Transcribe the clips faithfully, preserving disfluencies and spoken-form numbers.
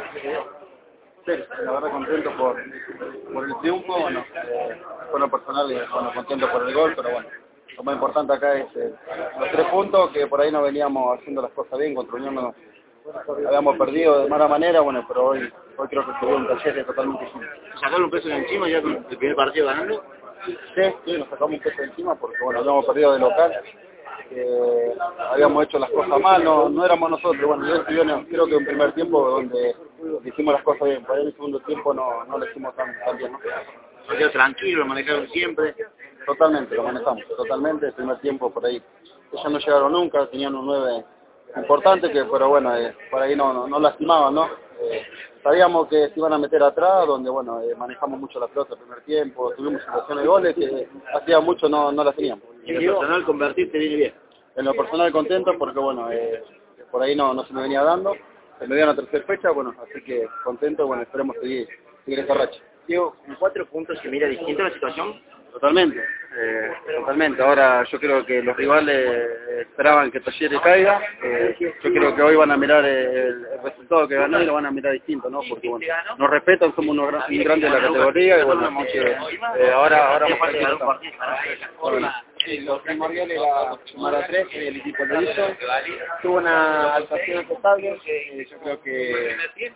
Sí, la verdad contento por, por el triunfo, bueno, eh, por lo personal, eh, bueno, contento por el gol, pero bueno, lo más importante acá es eh, los tres puntos, que por ahí no veníamos haciendo las cosas bien, contra Unión no, habíamos perdido de mala manera, bueno, pero hoy, hoy creo que se dio un taller totalmente distinto. ¿Sacarle un peso de encima ya con el primer partido ganando? Sí, sí, nos sacamos un peso de encima porque bueno, habíamos perdido de local, eh, habíamos hecho las cosas mal, no, no éramos nosotros, bueno, yo estuve en, creo que un primer tiempo donde hicimos las cosas bien, por ahí en el segundo tiempo no, no lo hicimos tan, tan bien, ¿no? Se quedó tranquilo, lo manejaron siempre. Totalmente, lo manejamos, totalmente, el primer tiempo por ahí, ellos no llegaron nunca, tenían un nueve importante, que pero bueno, eh, por ahí no, no, no lastimaban, ¿no? Eh, sabíamos que se iban a meter atrás, donde bueno, eh, manejamos mucho la pelota el primer tiempo, tuvimos situaciones de goles que hacía mucho no, no las teníamos. Y en lo personal convertirte viene bien. En lo personal contento porque bueno, eh, por ahí no, no se me venía dando, se me dio una tercera fecha, bueno, así que contento, bueno, esperemos seguir, seguir esta racha. Diego, con cuatro puntos se mira distinto la situación. Totalmente, eh, totalmente. Ahora yo creo que los rivales esperaban que Talleres caiga. Eh, yo creo que hoy van a mirar el, el resultado que ganó y lo van a mirar distinto, ¿no? Porque bueno, nos respetan, somos unos gran, un grande de la categoría y bueno, así que eh, ahora ahora vamos a ver. Sí, lo primordial era sumar a tres, el equipo lo hizo, tuvo una actuación aceptable, eh, yo creo que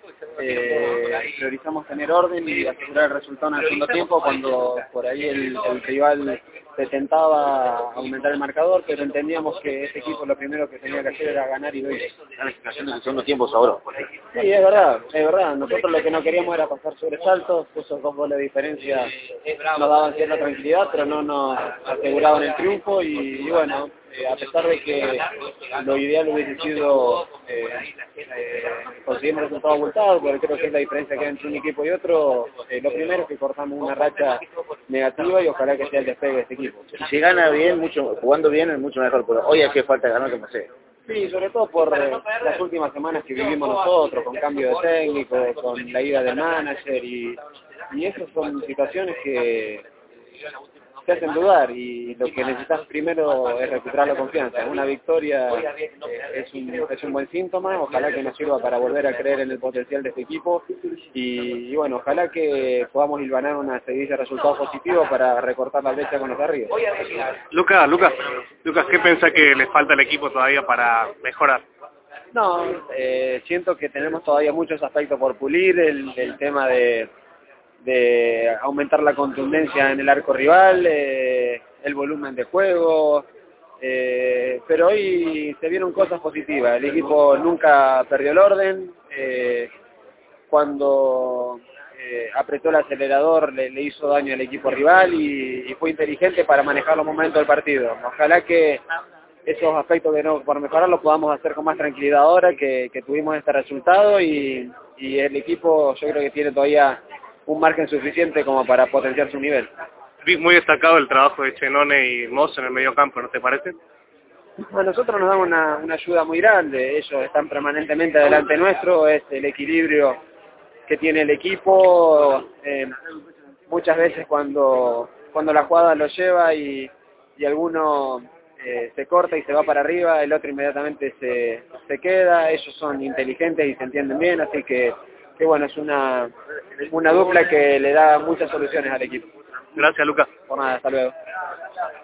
eh, priorizamos tener orden y asegurar el resultado en el segundo tiempo cuando por ahí el, el rival se tentaba aumentar el marcador, pero entendíamos que este equipo lo primero que tenía que hacer era ganar y lo hizo. La situación en el segundo tiempo sobró. Sí, es verdad, es verdad. Nosotros lo que no queríamos era pasar sobresaltos, esos dos goles de diferencia nos daban cierta tranquilidad, pero no nos aseguraban el triunfo y, y bueno, eh, a pesar de que lo ideal hubiese sido eh, eh, conseguir un resultado abultado, pero creo que es la diferencia que hay entre un equipo y otro, eh, lo primero es que cortamos una racha negativa y ojalá que sea el despegue de este equipo. Si se gana bien, mucho, jugando bien es mucho mejor, pero hoy hace falta ganar que pasé. Sí, sobre todo por eh, las últimas semanas que vivimos nosotros, con cambio de técnico, con la ida del manager y, y esas son situaciones que te hacen dudar y lo que necesitas primero es recuperar la confianza. Una victoria eh, es, un, es un buen síntoma, ojalá que nos sirva para volver a creer en el potencial de este equipo y, y bueno, ojalá que podamos hilvanar una seguidilla de resultados positivos para recortar la brecha con los de arriba. Lucas, Lucas, Lucas, ¿qué piensa que le falta al equipo todavía para mejorar? No, eh, siento que tenemos todavía muchos aspectos por pulir, el, el tema de... de aumentar la contundencia en el arco rival, eh, el volumen de juego, eh, pero hoy se vieron cosas positivas. El equipo nunca perdió el orden, eh, cuando eh, apretó el acelerador le, le hizo daño al equipo rival y, y fue inteligente para manejar los momentos del partido. Ojalá que esos aspectos de no por mejorarlos podamos hacer con más tranquilidad ahora que, que tuvimos este resultado y, y el equipo yo creo que tiene todavía un margen suficiente como para potenciar su nivel. Vi muy destacado el trabajo de Chenone y Moss en el medio campo, ¿no te parece? A nosotros nos dan una, una ayuda muy grande, ellos están permanentemente delante nuestro, es el equilibrio que tiene el equipo, eh, muchas veces cuando, cuando la jugada lo lleva y, y alguno eh, se corta y se va para arriba, el otro inmediatamente se, se queda, ellos son inteligentes y se entienden bien, así que, que bueno, es una, una dupla que le da muchas soluciones al equipo. Gracias, Lucas. Por nada, hasta luego.